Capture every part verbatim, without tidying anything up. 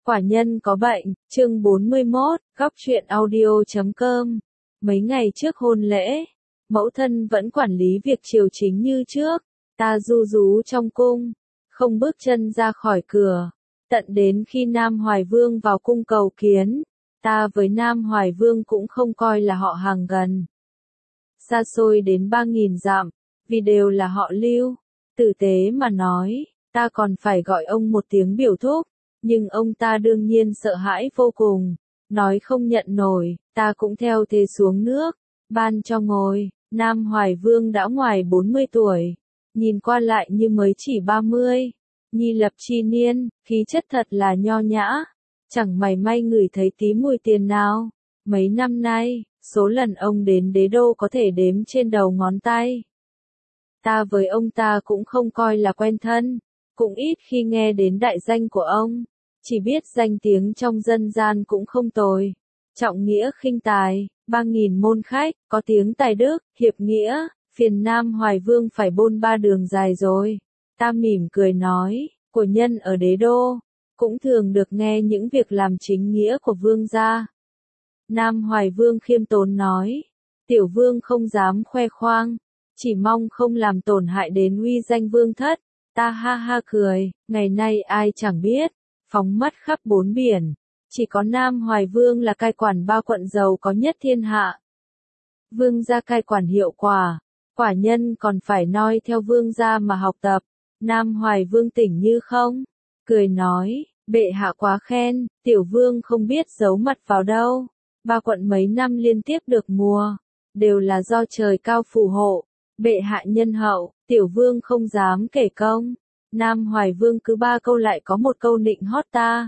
Quả nhân có bệnh, chương bốn mươi mốt, góc truyện audio chấm com. Mấy ngày trước hôn lễ, mẫu thân vẫn quản lý việc triều chính như trước, ta ru rú trong cung, không bước chân ra khỏi cửa. Tận đến khi Nam Hoài Vương vào cung cầu kiến, ta với Nam Hoài Vương cũng không coi là họ hàng gần. Xa xôi đến ba nghìn dặm, vì đều là họ Lưu, tử tế mà nói, ta còn phải gọi ông một tiếng biểu thúc. Nhưng ông ta đương nhiên sợ hãi vô cùng, nói không nhận nổi, ta cũng theo thế xuống nước, ban cho ngồi. Nam Hoài Vương đã ngoài bốn mươi tuổi, nhìn qua lại như mới chỉ ba mươi, nhi lập chi niên, khí chất thật là nho nhã, chẳng mảy may ngửi thấy tí mùi tiền nào. Mấy năm nay, số lần ông đến đế đô có thể đếm trên đầu ngón tay. Ta với ông ta cũng không coi là quen thân, cũng ít khi nghe đến đại danh của ông. Chỉ biết danh tiếng trong dân gian cũng không tồi. Trọng nghĩa khinh tài, ba nghìn môn khách, có tiếng tài đức, hiệp nghĩa, phiền Nam Hoài Vương phải bôn ba đường dài rồi. Ta mỉm cười nói, của nhân ở đế đô, cũng thường được nghe những việc làm chính nghĩa của vương gia. Nam Hoài Vương khiêm tốn nói, tiểu vương không dám khoe khoang, chỉ mong không làm tổn hại đến uy danh vương thất. Ta ha ha cười, ngày nay ai chẳng biết. Phóng mắt khắp bốn biển, chỉ có Nam Hoài Vương là cai quản ba quận giàu có nhất thiên hạ. Vương gia cai quản hiệu quả, quả nhân còn phải noi theo vương gia mà học tập. Nam Hoài Vương tỉnh như không, cười nói, bệ hạ quá khen, tiểu vương không biết giấu mặt vào đâu. Ba quận mấy năm liên tiếp được mùa, đều là do trời cao phù hộ. Bệ hạ nhân hậu, tiểu vương không dám kể công. Nam Hoài Vương cứ ba câu lại có một câu nịnh hót ta.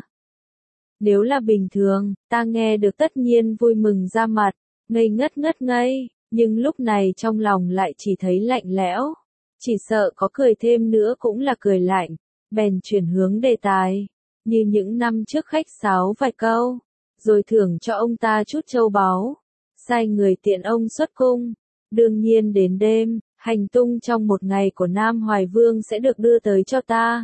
Nếu là bình thường, ta nghe được tất nhiên vui mừng ra mặt, ngây ngất ngất ngây, nhưng lúc này trong lòng lại chỉ thấy lạnh lẽo. Chỉ sợ có cười thêm nữa cũng là cười lạnh, bèn chuyển hướng đề tài, như những năm trước khách sáo vài câu, rồi thưởng cho ông ta chút châu báu, sai người tiện ông xuất cung. Đương nhiên đến đêm, hành tung trong một ngày của Nam Hoài Vương sẽ được đưa tới cho ta.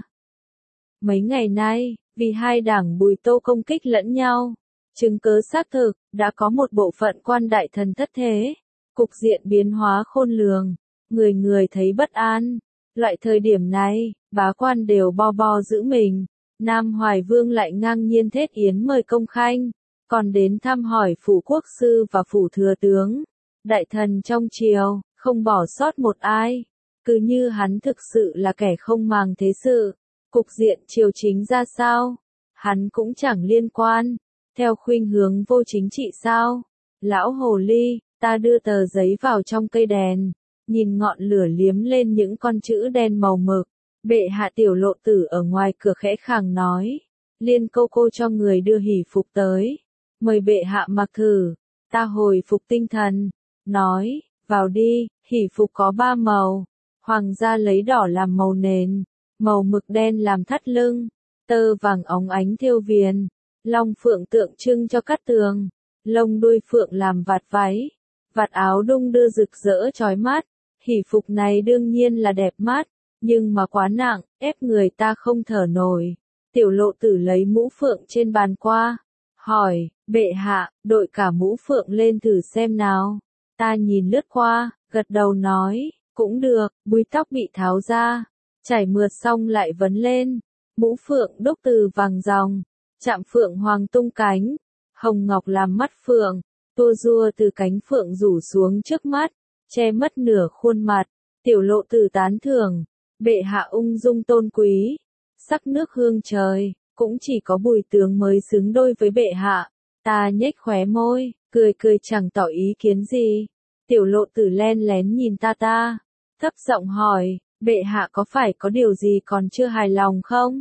Mấy ngày nay, vì hai đảng Bùi Tô công kích lẫn nhau, chứng cớ xác thực, đã có một bộ phận quan đại thần thất thế. Cục diện biến hóa khôn lường, người người thấy bất an. Loại thời điểm này, bá quan đều bo bo giữ mình. Nam Hoài Vương lại ngang nhiên thiết yến mời công khanh, còn đến thăm hỏi phủ quốc sư và phủ thừa tướng. Đại thần trong triều, không bỏ sót một ai, cứ như hắn thực sự là kẻ không màng thế sự. Cục diện triều chính ra sao, hắn cũng chẳng liên quan, theo khuynh hướng vô chính trị sao. Lão hồ ly, ta đưa tờ giấy vào trong cây đèn, nhìn ngọn lửa liếm lên những con chữ đen màu mực. Bệ hạ tiểu lộ tử ở ngoài cửa khẽ khàng nói, liên cô cô cho người đưa hỷ phục tới, mời bệ hạ mặc thử. Ta hồi phục tinh thần, nói, vào đi. Hỷ phục có ba màu, hoàng gia lấy đỏ làm màu nền, màu mực đen làm thắt lưng, tơ vàng óng ánh thêu viền, long phượng tượng trưng cho cát tường, lông đuôi phượng làm vạt váy, vạt áo đung đưa rực rỡ chói mắt. Hỷ phục này đương nhiên là đẹp mắt, nhưng mà quá nặng, ép người ta không thở nổi. Tiểu lộ tử lấy mũ phượng trên bàn qua, hỏi, bệ hạ, đội cả mũ phượng lên thử xem nào. Ta nhìn lướt qua, gật đầu nói, cũng được. Búi tóc bị tháo ra, chải mượt xong lại vấn lên. Mũ phượng đúc từ vàng ròng, chạm phượng hoàng tung cánh, hồng ngọc làm mắt phượng, tua rua từ cánh phượng rủ xuống trước mắt, che mất nửa khuôn mặt. Tiểu lộ tử tán thưởng, bệ hạ ung dung tôn quý, sắc nước hương trời, cũng chỉ có Bùi tướng mới xứng đôi với bệ hạ. Ta nhếch khóe môi, cười cười chẳng tỏ ý kiến gì. Tiểu lộ tử len lén nhìn ta ta, thấp giọng hỏi, bệ hạ có phải có điều gì còn chưa hài lòng không?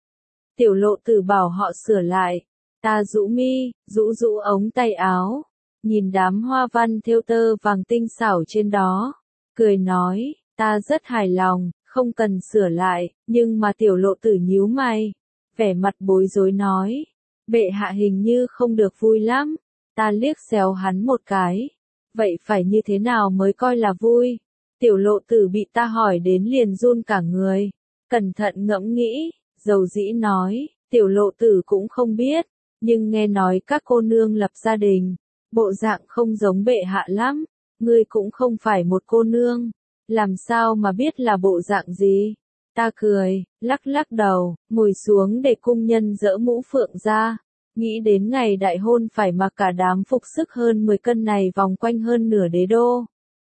Tiểu lộ tử bảo họ sửa lại. Ta rũ mi, rũ rũ ống tay áo, nhìn đám hoa văn thêu tơ vàng tinh xảo trên đó, cười nói, ta rất hài lòng, không cần sửa lại. Nhưng mà tiểu lộ tử nhíu mày, vẻ mặt bối rối nói, bệ hạ hình như không được vui lắm. Ta liếc xéo hắn một cái, vậy phải như thế nào mới coi là vui? Tiểu lộ tử bị ta hỏi đến liền run cả người, cẩn thận ngẫm nghĩ, dầu dĩ nói, Tiểu Lộ Tử cũng không biết, nhưng nghe nói các cô nương lập gia đình, bộ dạng không giống bệ hạ lắm, ngươi cũng không phải một cô nương, làm sao mà biết là bộ dạng gì? Ta cười, lắc lắc đầu, ngồi xuống để cung nhân dỡ mũ phượng ra, nghĩ đến ngày đại hôn phải mặc cả đám phục sức hơn mười cân này vòng quanh hơn nửa đế đô.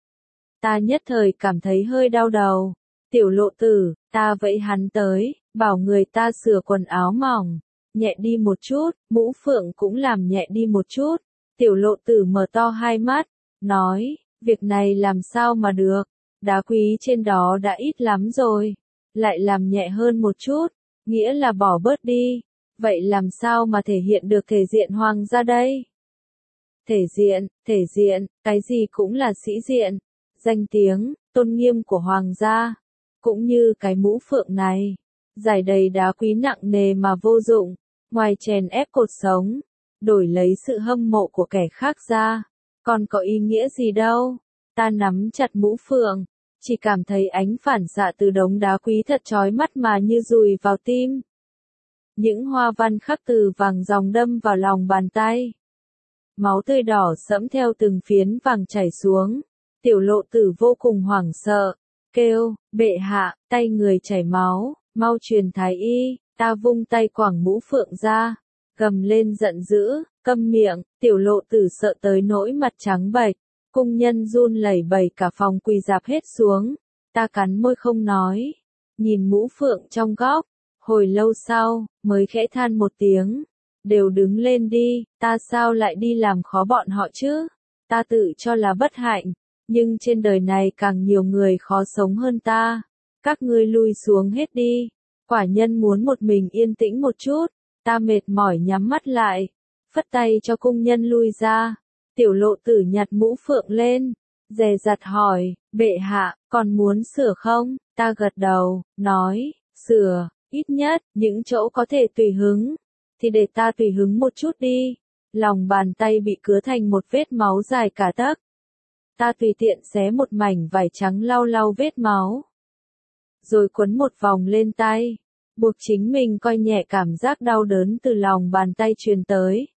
Ta nhất thời cảm thấy hơi đau đầu. Tiểu Lộ Tử, ta vẫy hắn tới, bảo người ta sửa quần áo mỏng, nhẹ đi một chút, mũ phượng cũng làm nhẹ đi một chút. Tiểu Lộ Tử mở to hai mắt, nói, việc này làm sao mà được, đá quý trên đó đã ít lắm rồi, lại làm nhẹ hơn một chút, nghĩa là bỏ bớt đi, vậy làm sao mà thể hiện được thể diện hoàng gia đây? Thể diện, thể diện, cái gì cũng là sĩ diện, danh tiếng, tôn nghiêm của hoàng gia, cũng như cái mũ phượng này, giải đầy đá quý nặng nề mà vô dụng, ngoài chèn ép cột sống, đổi lấy sự hâm mộ của kẻ khác ra, còn có ý nghĩa gì đâu. Ta nắm chặt mũ phượng, chỉ cảm thấy ánh phản xạ từ đống đá quý thật chói mắt mà như dùi vào tim. Những hoa văn khắc từ vàng dòng đâm vào lòng bàn tay. Máu tươi đỏ sẫm theo từng phiến vàng chảy xuống. Tiểu Lộ Tử vô cùng hoảng sợ, kêu, bệ hạ, tay người chảy máu, mau truyền thái y. Ta vung tay quẳng mũ phượng ra, gầm lên giận dữ, câm miệng. Tiểu Lộ Tử sợ tới nỗi mặt trắng bệch, cung nhân run lẩy bẩy cả phòng quỳ rạp hết xuống. Ta cắn môi không nói, nhìn mũ phượng trong góc, hồi lâu sau, mới khẽ than một tiếng, đều đứng lên đi, ta sao lại đi làm khó bọn họ chứ? Ta tự cho là bất hạnh, nhưng trên đời này càng nhiều người khó sống hơn ta. Các ngươi lui xuống hết đi. Quả nhân muốn một mình yên tĩnh một chút. Ta mệt mỏi nhắm mắt lại, phất tay cho cung nhân lui ra. Tiểu Lộ Tử nhặt mũ phượng lên, dè dặt hỏi, bệ hạ, còn muốn sửa không? Ta gật đầu, nói, sửa, ít nhất, những chỗ có thể tùy hứng, thì để ta tùy hứng một chút đi. Lòng bàn tay bị cứa thành một vết máu dài cả tấc. Ta tùy tiện xé một mảnh vải trắng lau lau vết máu, rồi quấn một vòng lên tay, buộc chính mình coi nhẹ cảm giác đau đớn từ lòng bàn tay truyền tới.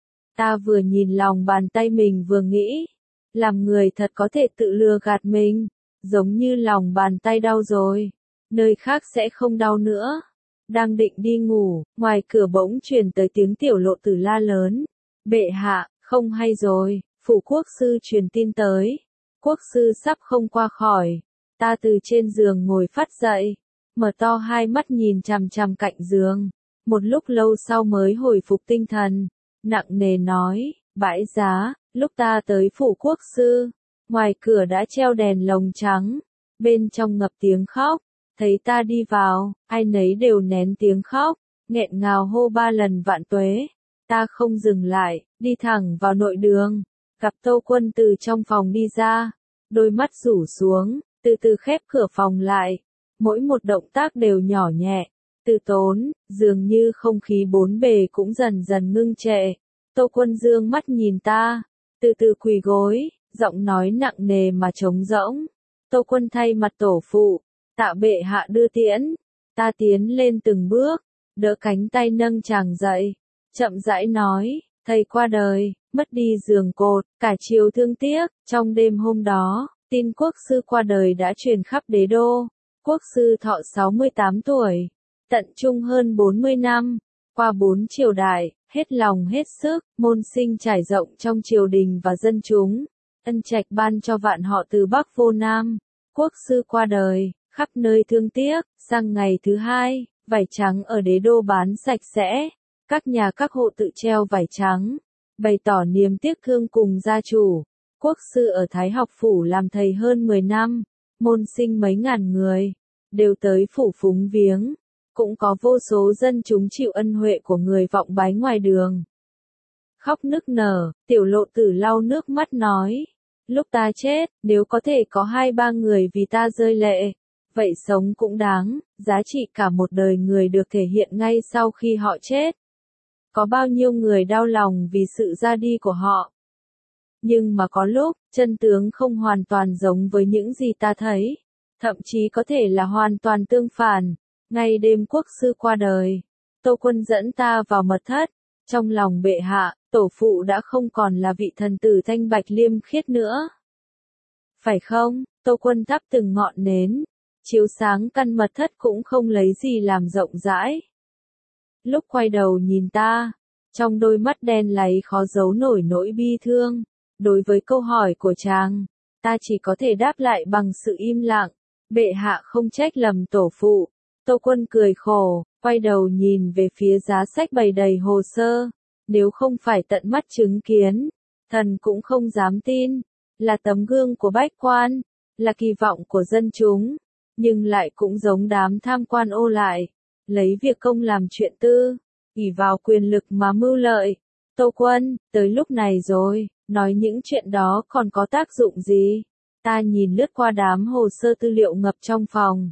Ta vừa nhìn lòng bàn tay mình vừa nghĩ, làm người thật có thể tự lừa gạt mình, giống như lòng bàn tay đau rồi, nơi khác sẽ không đau nữa. Đang định đi ngủ, ngoài cửa bỗng truyền tới tiếng Tiểu Lộ Tử la lớn, bệ hạ, không hay rồi, phủ quốc sư truyền tin tới, quốc sư sắp không qua khỏi. Ta từ trên giường ngồi phát dậy, mở to hai mắt nhìn chằm chằm cạnh giường, một lúc lâu sau mới hồi phục tinh thần, nặng nề nói, bãi giá, lúc ta tới phủ quốc sư, ngoài cửa đã treo đèn lồng trắng, bên trong ngập tiếng khóc, thấy ta đi vào, ai nấy đều nén tiếng khóc, nghẹn ngào hô ba lần vạn tuế. Ta không dừng lại, đi thẳng vào nội đường, gặp Tâu Quân từ trong phòng đi ra, đôi mắt rủ xuống, từ từ khép cửa phòng lại, mỗi một động tác đều nhỏ nhẹ, từ tốn, dường như không khí bốn bề cũng dần dần ngưng trệ. Tâu Quân dương mắt nhìn ta, từ từ quỳ gối, giọng nói nặng nề mà trống rỗng. Tâu Quân thay mặt tổ phụ, tạ bệ hạ đưa tiễn. Ta tiến lên từng bước, đỡ cánh tay nâng chàng dậy, chậm rãi nói, thầy qua đời, mất đi giường cột, cả chiều thương tiếc. Trong đêm hôm đó, tin quốc sư qua đời đã truyền khắp đế đô. Quốc sư thọ sáu mươi tám tuổi, tận trung hơn bốn mươi năm, qua bốn triều đại, hết lòng hết sức, môn sinh trải rộng trong triều đình và dân chúng, ân trạch ban cho vạn họ từ Bắc vô Nam. Quốc sư qua đời, khắp nơi thương tiếc. Sang ngày thứ hai, vải trắng ở đế đô bán sạch sẽ, các nhà các hộ tự treo vải trắng, bày tỏ niềm tiếc thương cùng gia chủ. Quốc sư ở Thái Học Phủ làm thầy hơn mười năm, môn sinh mấy ngàn người, đều tới phủ phúng viếng, cũng có vô số dân chúng chịu ân huệ của người vọng bái ngoài đường. Khóc nức nở, Tiểu Lộ Tử lau nước mắt nói, lúc ta chết, nếu có thể có hai ba người vì ta rơi lệ, vậy sống cũng đáng, giá trị cả một đời người được thể hiện ngay sau khi họ chết. Có bao nhiêu người đau lòng vì sự ra đi của họ. Nhưng mà có lúc, chân tướng không hoàn toàn giống với những gì ta thấy, thậm chí có thể là hoàn toàn tương phản. Ngay đêm quốc sư qua đời, Tô Quân dẫn ta vào mật thất, trong lòng bệ hạ, tổ phụ đã không còn là vị thần tử thanh bạch liêm khiết nữa. Phải không? Tô Quân thắp từng ngọn nến, chiếu sáng căn mật thất cũng không lấy gì làm rộng rãi. Lúc quay đầu nhìn ta, trong đôi mắt đen láy khó giấu nổi nỗi bi thương. Đối với câu hỏi của chàng, ta chỉ có thể đáp lại bằng sự im lặng. Bệ hạ không trách lầm tổ phụ. Tô Quân cười khổ, quay đầu nhìn về phía giá sách bày đầy hồ sơ. Nếu không phải tận mắt chứng kiến, thần cũng không dám tin. Là tấm gương của bách quan, là kỳ vọng của dân chúng, nhưng lại cũng giống đám tham quan ô lại, lấy việc công làm chuyện tư, ỷ vào quyền lực mà mưu lợi. Tô Quân, tới lúc này rồi, nói những chuyện đó còn có tác dụng gì? Ta nhìn lướt qua đám hồ sơ tư liệu ngập trong phòng.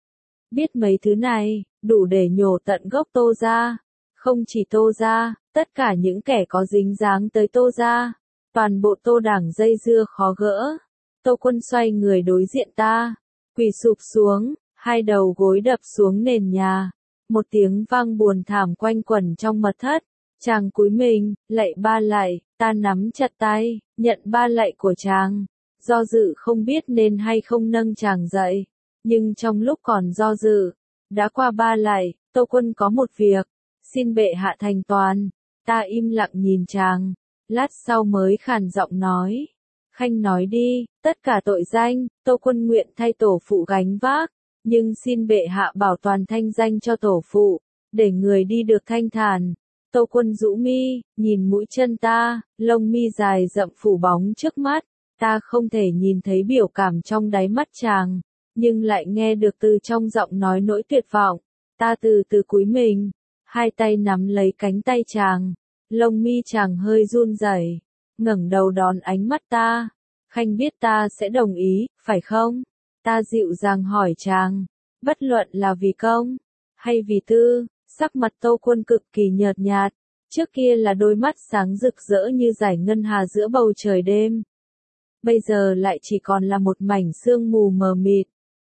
Biết mấy thứ này, đủ để nhổ tận gốc Tô gia. Không chỉ Tô gia, tất cả những kẻ có dính dáng tới Tô gia. Toàn bộ Tô đảng dây dưa khó gỡ. Tô Quân xoay người đối diện ta, quỳ sụp xuống, hai đầu gối đập xuống nền nhà. Một tiếng vang buồn thảm quanh quẩn trong mật thất. Chàng cúi mình, lạy ba lạy, ta nắm chặt tay, nhận ba lạy của chàng. Do dự không biết nên hay không nâng chàng dậy. Nhưng trong lúc còn do dự, đã qua ba lạy, Tô Quân có một việc, xin bệ hạ thành toàn. Ta im lặng nhìn chàng, lát sau mới khàn giọng nói. Khanh nói đi, tất cả tội danh, Tô Quân nguyện thay tổ phụ gánh vác, nhưng xin bệ hạ bảo toàn thanh danh cho tổ phụ, để người đi được thanh thản. Tô Quân rũ mi, nhìn mũi chân ta, lông mi dài rậm phủ bóng trước mắt, ta không thể nhìn thấy biểu cảm trong đáy mắt chàng, nhưng lại nghe được từ trong giọng nói nỗi tuyệt vọng. Ta từ từ cúi mình, hai tay nắm lấy cánh tay chàng, lông mi chàng hơi run rẩy, ngẩng đầu đón ánh mắt ta. Khanh biết ta sẽ đồng ý, phải không? Ta dịu dàng hỏi chàng, bất luận là vì công, hay vì tư. Sắc mặt Tô Quân cực kỳ nhợt nhạt, trước kia là đôi mắt sáng rực rỡ như dải ngân hà giữa bầu trời đêm. Bây giờ lại chỉ còn là một mảnh sương mù mờ mịt,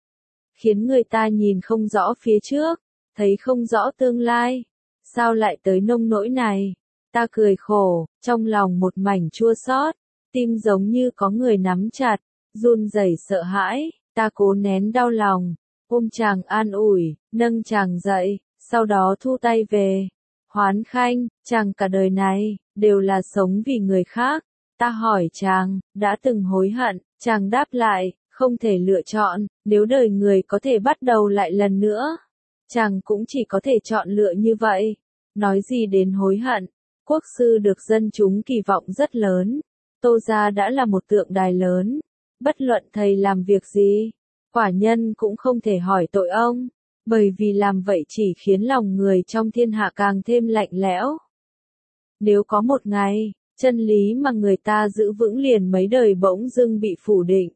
khiến người ta nhìn không rõ phía trước, thấy không rõ tương lai. Sao lại tới nông nỗi này? Ta cười khổ, trong lòng một mảnh chua xót, tim giống như có người nắm chặt, run rẩy sợ hãi. Ta cố nén đau lòng, ôm chàng an ủi, nâng chàng dậy. Sau đó thu tay về. Hoán Khanh, chàng cả đời này, đều là sống vì người khác. Ta hỏi chàng, đã từng hối hận? Chàng đáp lại, không thể lựa chọn, nếu đời người có thể bắt đầu lại lần nữa. Chàng cũng chỉ có thể chọn lựa như vậy. Nói gì đến hối hận? Quốc sư được dân chúng kỳ vọng rất lớn. Tô gia đã là một tượng đài lớn. Bất luận thầy làm việc gì, quả nhân cũng không thể hỏi tội ông. Bởi vì làm vậy chỉ khiến lòng người trong thiên hạ càng thêm lạnh lẽo. Nếu có một ngày, chân lý mà người ta giữ vững liền mấy đời bỗng dưng bị phủ định.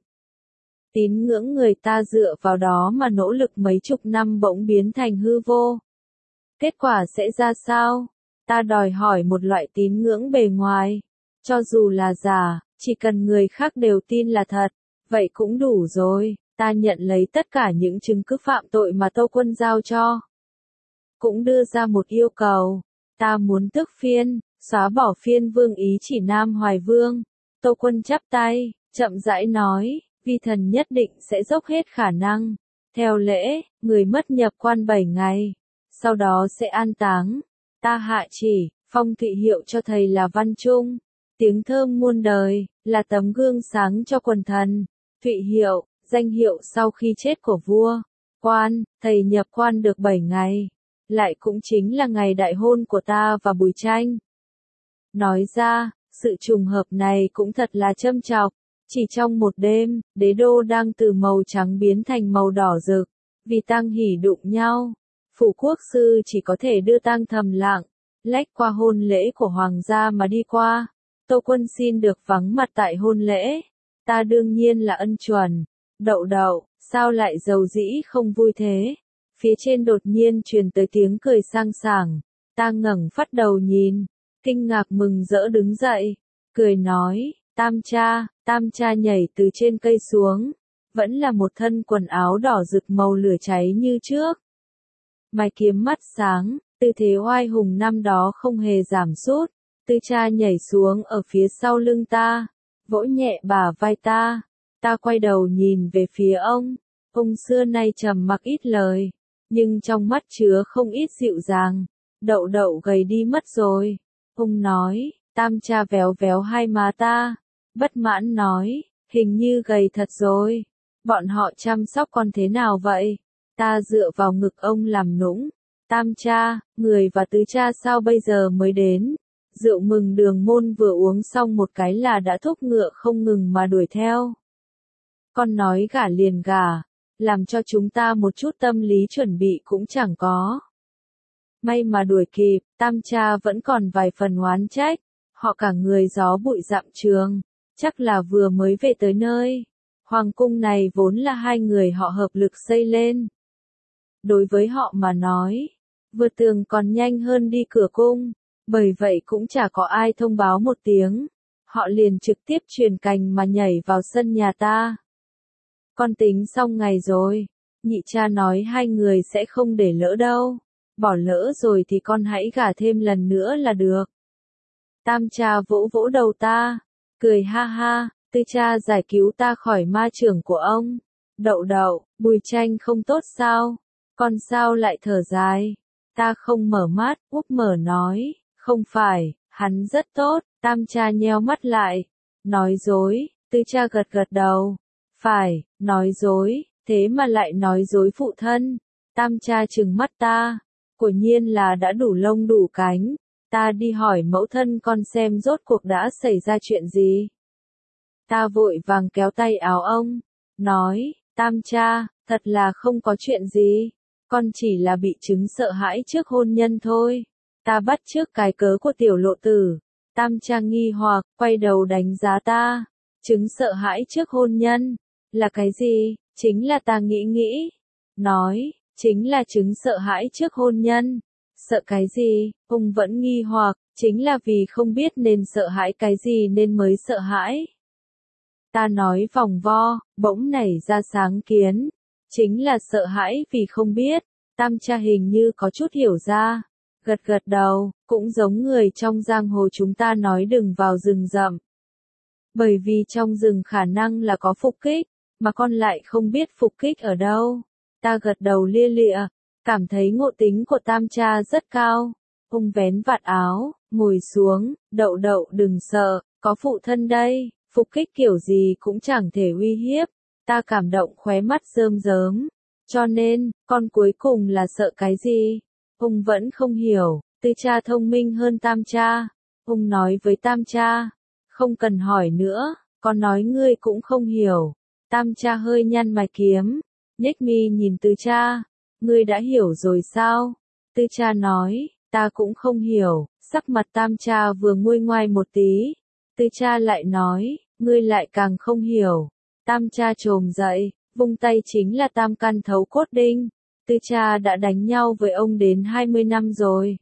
Tín ngưỡng người ta dựa vào đó mà nỗ lực mấy chục năm bỗng biến thành hư vô. Kết quả sẽ ra sao? Ta đòi hỏi một loại tín ngưỡng bề ngoài. Cho dù là giả, chỉ cần người khác đều tin là thật, vậy cũng đủ rồi. Ta nhận lấy tất cả những chứng cứ phạm tội mà Tô Quân giao cho. Cũng đưa ra một yêu cầu. Ta muốn tước phiên, xóa bỏ phiên vương ý chỉ Nam Hoài Vương. Tô Quân chắp tay, chậm rãi nói, vi thần nhất định sẽ dốc hết khả năng. Theo lễ, người mất nhập quan bảy ngày. Sau đó sẽ an táng. Ta hạ chỉ, phong thị hiệu cho thầy là Văn Trung. Tiếng thơm muôn đời, là tấm gương sáng cho quần thần. Thụy hiệu, danh hiệu sau khi chết của vua. Quan, thầy nhập quan được bảy ngày. Lại cũng chính là ngày đại hôn của ta và Bùi Tranh. Nói ra, sự trùng hợp này cũng thật là châm chọc. Chỉ trong một đêm, đế đô đang từ màu trắng biến thành màu đỏ rực. Vì tang hỉ đụng nhau, phủ quốc sư chỉ có thể đưa tang thầm lặng, lách qua hôn lễ của hoàng gia mà đi qua. Tô Quân xin được vắng mặt tại hôn lễ. Ta đương nhiên là ân chuẩn. Đậu đậu, sao lại giàu dĩ không vui thế? Phía trên đột nhiên truyền tới tiếng cười sang sảng. Ta ngẩng phát đầu nhìn, kinh ngạc mừng rỡ đứng dậy, cười nói, Tam cha. Tam cha nhảy từ trên cây xuống, vẫn là một thân quần áo đỏ rực màu lửa cháy như trước. Mày kiếm mắt sáng, Tư thế oai hùng năm đó không hề giảm sút. Tư cha nhảy xuống ở phía sau lưng ta, vỗ nhẹ bả vai ta. Ta quay đầu nhìn về phía ông. Ông xưa nay trầm mặc ít lời, nhưng trong mắt chứa không ít dịu dàng. Đậu đậu gầy đi mất rồi. Ông nói, tam cha véo véo hai má ta. Bất mãn nói, hình như gầy thật rồi. Bọn họ chăm sóc con thế nào vậy? Ta dựa vào ngực ông làm nũng. Tam cha, người và tứ cha sao bây giờ mới đến? Rượu mừng đường môn vừa uống xong một cái là đã thúc ngựa không ngừng mà đuổi theo. Con nói gả liền gả, làm cho chúng ta một chút tâm lý chuẩn bị cũng chẳng có. May mà đuổi kịp, tam cha vẫn còn vài phần oán trách. Họ cả người gió bụi dặm trường, chắc là vừa mới về tới nơi. Hoàng cung này vốn là hai người họ hợp lực xây lên. Đối với họ mà nói, vượt tường còn nhanh hơn đi cửa cung, bởi vậy cũng chả có ai thông báo một tiếng. Họ liền trực tiếp truyền cành mà nhảy vào sân nhà ta. Con tính xong ngày rồi, nhị cha nói hai người sẽ không để lỡ đâu. Bỏ lỡ rồi thì con hãy gả thêm lần nữa là được. Tam cha vỗ vỗ đầu ta, cười ha ha, tư cha giải cứu ta khỏi ma chưởng của ông. Đậu đậu, Bùi Tranh không tốt sao? Con sao lại thở dài? Ta không mở mắt, úp mở nói, không phải, hắn rất tốt. Tam cha nheo mắt lại, nói dối. Tư cha gật gật đầu, phải, nói dối, thế mà lại nói dối phụ thân. Tam cha trừng mắt ta, quả nhiên là đã đủ lông đủ cánh. Ta đi hỏi mẫu thân con xem rốt cuộc đã xảy ra chuyện gì. Ta vội vàng kéo tay áo ông, nói, tam cha, thật là không có chuyện gì. Con chỉ là bị chứng sợ hãi trước hôn nhân thôi. Ta bắt chước cái cớ của tiểu lộ tử. Tam cha nghi hoặc, quay đầu đánh giá ta. Chứng sợ hãi trước hôn nhân, là cái gì? Chính là ta nghĩ nghĩ. Nói, chính là chứng sợ hãi trước hôn nhân. Sợ cái gì? Ông vẫn nghi hoặc, chính là vì không biết nên sợ hãi cái gì nên mới sợ hãi. Ta nói vòng vo, bỗng nảy ra sáng kiến. Chính là sợ hãi vì không biết. Tam cha hình như có chút hiểu ra. Gật gật đầu, cũng giống người trong giang hồ chúng ta nói đừng vào rừng rậm. Bởi vì trong rừng khả năng là có phục kích, mà con lại không biết phục kích ở đâu. Ta gật đầu lia lịa, cảm thấy ngộ tính của tam cha rất cao. Ông vén vạt áo, ngồi xuống, đậu đậu đừng sợ, có phụ thân đây, phục kích kiểu gì cũng chẳng thể uy hiếp. Ta cảm động khóe mắt rơm rớm. Cho nên, con cuối cùng là sợ cái gì? Ông vẫn không hiểu. Tư cha thông minh hơn tam cha. Ông nói với tam cha, không cần hỏi nữa, con nói ngươi cũng không hiểu. Tam cha hơi nhăn mày kiếm, nhếch mi nhìn tư cha, ngươi đã hiểu rồi sao? Tư cha nói, ta cũng không hiểu. Sắc mặt tam cha vừa nguôi ngoai một tí. Tư cha lại nói, ngươi lại càng không hiểu. Tam cha trồm dậy, vung tay chính là tam căn thấu cốt đinh. Tư cha đã đánh nhau với ông đến hai mươi năm rồi.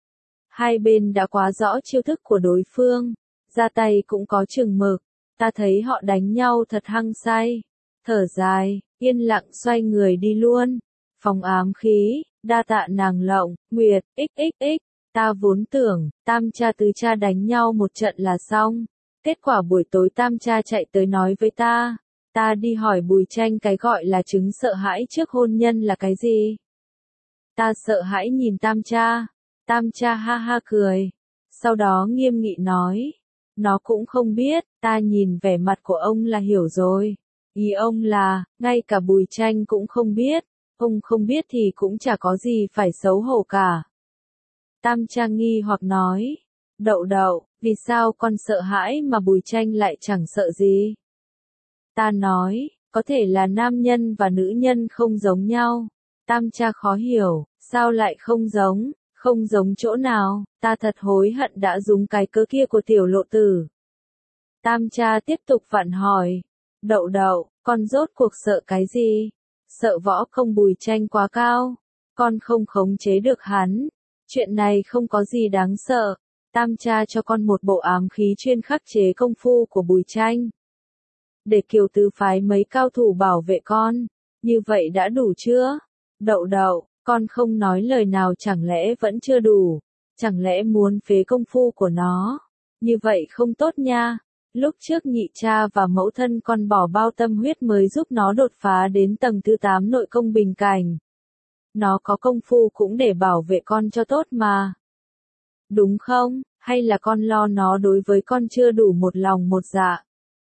Hai bên đã quá rõ chiêu thức của đối phương, ra tay cũng có chừng mực. Ta thấy họ đánh nhau thật hăng say. Thở dài, yên lặng xoay người đi luôn. Phòng ám khí, đa tạ nàng Lộng, Nguyệt, xxx. Ta vốn tưởng, tam cha tứ cha đánh nhau một trận là xong. Kết quả buổi tối tam cha chạy tới nói với ta. Ta đi hỏi Bùi Tranh cái gọi là chứng sợ hãi trước hôn nhân là cái gì. Ta sợ hãi nhìn tam cha. Tam cha ha ha cười. Sau đó nghiêm nghị nói. Nó cũng không biết, ta nhìn vẻ mặt của ông là hiểu rồi. Ý ông là, ngay cả Bùi Tranh cũng không biết. Ông không biết thì cũng chả có gì phải xấu hổ cả. Tam cha nghi hoặc nói. Đậu đậu, vì sao con sợ hãi mà Bùi Tranh lại chẳng sợ gì? Ta nói, có thể là nam nhân và nữ nhân không giống nhau. Tam cha khó hiểu, sao lại không giống, không giống chỗ nào, ta thật hối hận đã dùng cái cớ kia của tiểu lộ tử. Tam cha tiếp tục vặn hỏi, đậu đậu, con rốt cuộc sợ cái gì? Sợ võ công Bùi Tranh quá cao, con không khống chế được hắn. Chuyện này không có gì đáng sợ. Tam cha cho con một bộ ám khí chuyên khắc chế công phu của Bùi Tranh. Để Kiều Tứ phái mấy cao thủ bảo vệ con. Như vậy đã đủ chưa? Đậu đậu, Con không nói lời nào chẳng lẽ vẫn chưa đủ, chẳng lẽ muốn phế công phu của nó, như vậy không tốt nha. Lúc trước nhị cha và mẫu thân con bỏ bao tâm huyết mới giúp nó đột phá đến tầng thứ tám nội công bình cảnh. Nó có công phu cũng để bảo vệ con cho tốt mà. Đúng không, hay là con lo nó đối với con chưa đủ một lòng một dạ?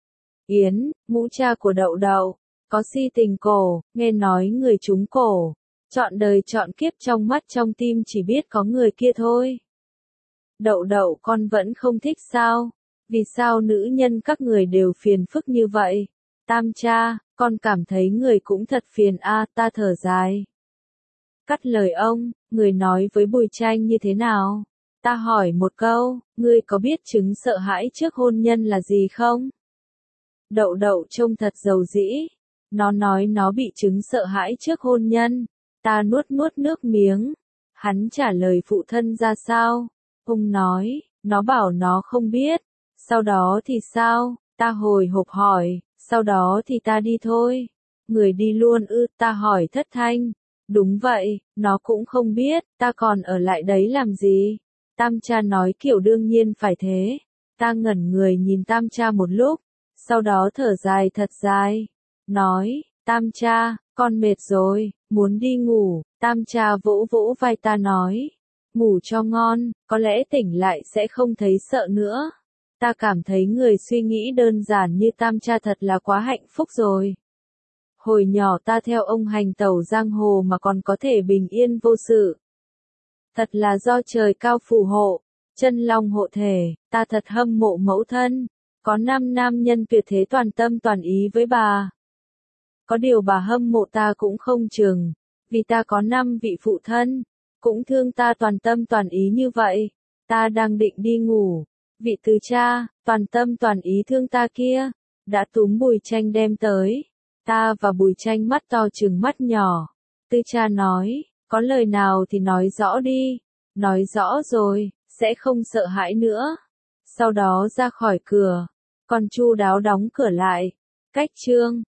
Yến, mũ cha của Đậu Đậu, có si tình cổ, nghe nói người trúng cổ, chọn đời chọn kiếp trong mắt trong tim chỉ biết có người kia thôi. Đậu Đậu con vẫn không thích sao? Vì sao nữ nhân các người đều phiền phức như vậy? Tam cha, con cảm thấy người cũng thật phiền a, ta thở dài. Cắt lời ông, người nói với Bùi Tranh như thế nào? Ta hỏi một câu, ngươi có biết chứng sợ hãi trước hôn nhân là gì không? Đậu Đậu trông thật dầu dĩ. Nó nói nó bị chứng sợ hãi trước hôn nhân. Ta nuốt nuốt nước miếng. Hắn trả lời phụ thân ra sao? Ông nói, nó bảo nó không biết. Sau đó thì sao? Ta hồi hộp hỏi, sau đó thì ta đi thôi. Người đi luôn ư? Ta hỏi thất thanh. Đúng vậy, nó cũng không biết, ta còn ở lại đấy làm gì? Tam cha nói kiểu đương nhiên phải thế. Ta ngẩn người nhìn tam cha một lúc, sau đó thở dài thật dài. Nói, tam cha, con mệt rồi, muốn đi ngủ. Tam cha vỗ vỗ vai ta nói, ngủ cho ngon, có lẽ tỉnh lại sẽ không thấy sợ nữa. Ta cảm thấy người suy nghĩ đơn giản như tam cha thật là quá hạnh phúc rồi. Hồi nhỏ ta theo ông hành tẩu giang hồ mà còn có thể bình yên vô sự. Thật là do trời cao phù hộ, chân long hộ thể, ta thật hâm mộ mẫu thân. Có năm nam nhân tuyệt thế toàn tâm toàn ý với bà. Có điều bà hâm mộ ta cũng không chừng, vì ta có năm vị phụ thân, cũng thương ta toàn tâm toàn ý như vậy. Ta đang định đi ngủ, vị tứ cha, toàn tâm toàn ý thương ta kia, đã túm Bùi Tranh đem tới. Ta và Bùi Tranh mắt to trừng mắt nhỏ. Tư cha nói, có lời nào thì nói rõ đi. Nói rõ rồi, sẽ không sợ hãi nữa. Sau đó ra khỏi cửa, còn chu đáo đóng cửa lại. Cách chương